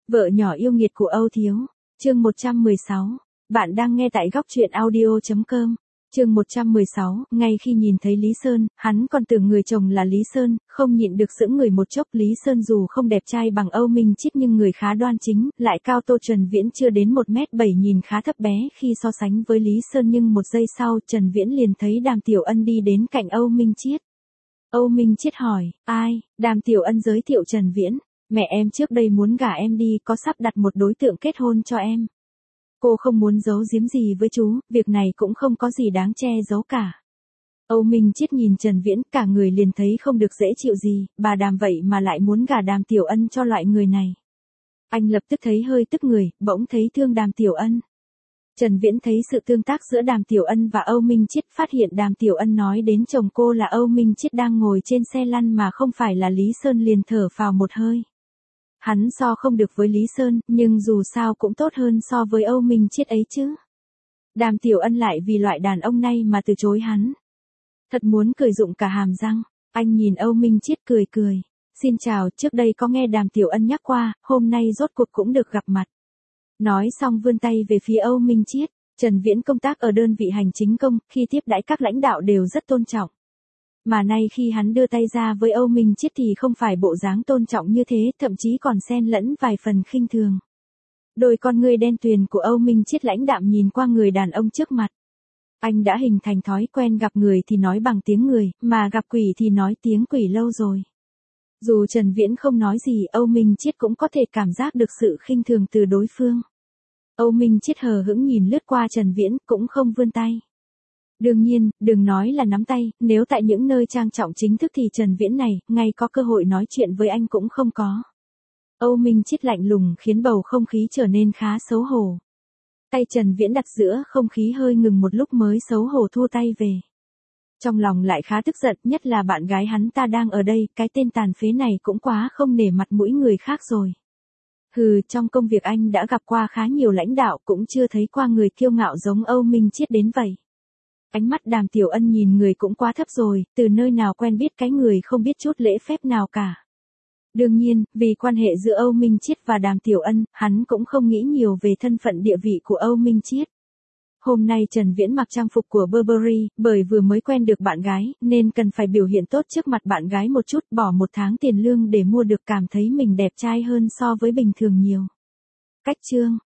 Vợ nhỏ yêu nghiệt của Âu Thiếu, chương 116. Bạn đang nghe tại góc truyện audio.com. Chương 116, ngay khi nhìn thấy Lý Sơn, hắn còn tưởng người chồng là Lý Sơn, không nhịn được sững người một chốc. Lý Sơn dù không đẹp trai bằng Âu Minh Chít nhưng người khá đoan chính, lại cao to. Trần Viễn chưa đến 1m7 nhìn khá thấp bé khi so sánh với Lý Sơn, nhưng một giây sau Trần Viễn liền thấy Đàm Tiểu Ân đi đến cạnh Âu Minh Chít. Âu Minh Chít hỏi, ai? Đàm Tiểu Ân giới thiệu Trần Viễn. Mẹ em trước đây muốn gả em đi, có sắp đặt một đối tượng kết hôn cho em. Cô không muốn giấu giếm gì với chú, việc này cũng không có gì đáng che giấu cả. Âu Minh Chít nhìn Trần Viễn, cả người liền thấy không được dễ chịu gì, bà Đàm vậy mà lại muốn gả Đàm Tiểu Ân cho loại người này. Anh lập tức thấy hơi tức người, bỗng thấy thương Đàm Tiểu Ân. Trần Viễn thấy sự tương tác giữa Đàm Tiểu Ân và Âu Minh Chít, phát hiện Đàm Tiểu Ân nói đến chồng cô là Âu Minh Chít đang ngồi trên xe lăn mà không phải là Lý Sơn, liền thở phào một hơi. Hắn so không được với Lý Sơn, nhưng dù sao cũng tốt hơn so với Âu Minh Chít ấy chứ. Đàm Tiểu Ân lại vì loại đàn ông này mà từ chối hắn. Thật muốn cười rụng cả hàm răng. Anh nhìn Âu Minh Chít cười cười. Xin chào, trước đây có nghe Đàm Tiểu Ân nhắc qua, hôm nay rốt cuộc cũng được gặp mặt. Nói xong vươn tay về phía Âu Minh Chít. Trần Viễn công tác ở đơn vị hành chính công, khi tiếp đãi các lãnh đạo đều rất tôn trọng. Mà nay khi hắn đưa tay ra với Âu Minh Chít thì không phải bộ dáng tôn trọng như thế, thậm chí còn xen lẫn vài phần khinh thường. Đôi con ngươi đen tuyền của Âu Minh Chít lãnh đạm nhìn qua người đàn ông trước mặt. Anh đã hình thành thói quen gặp người thì nói bằng tiếng người, mà gặp quỷ thì nói tiếng quỷ lâu rồi. Dù Trần Viễn không nói gì, Âu Minh Chít cũng có thể cảm giác được sự khinh thường từ đối phương. Âu Minh Chít hờ hững nhìn lướt qua Trần Viễn, cũng không vươn tay. Đương nhiên, đừng nói là nắm tay, nếu tại những nơi trang trọng chính thức thì Trần Viễn này, ngay có cơ hội nói chuyện với anh cũng không có. Âu Minh Chít lạnh lùng khiến bầu không khí trở nên khá xấu hổ. Tay Trần Viễn đặt giữa không khí hơi ngừng một lúc mới xấu hổ thu tay về. Trong lòng lại khá tức giận, nhất là bạn gái hắn ta đang ở đây, cái tên tàn phế này cũng quá không nể mặt mũi người khác rồi. Hừ, trong công việc anh đã gặp qua khá nhiều lãnh đạo, cũng chưa thấy qua người kiêu ngạo giống Âu Minh Chít đến vậy. Ánh mắt Đàm Tiểu Ân nhìn người cũng quá thấp rồi, từ nơi nào quen biết cái người không biết chút lễ phép nào cả. Đương nhiên, vì quan hệ giữa Âu Minh Chít và Đàm Tiểu Ân, hắn cũng không nghĩ nhiều về thân phận địa vị của Âu Minh Chít. Hôm nay Trần Viễn mặc trang phục của Burberry, bởi vừa mới quen được bạn gái, nên cần phải biểu hiện tốt trước mặt bạn gái một chút, bỏ một tháng tiền lương để mua được, cảm thấy mình đẹp trai hơn so với bình thường nhiều. Cách chương,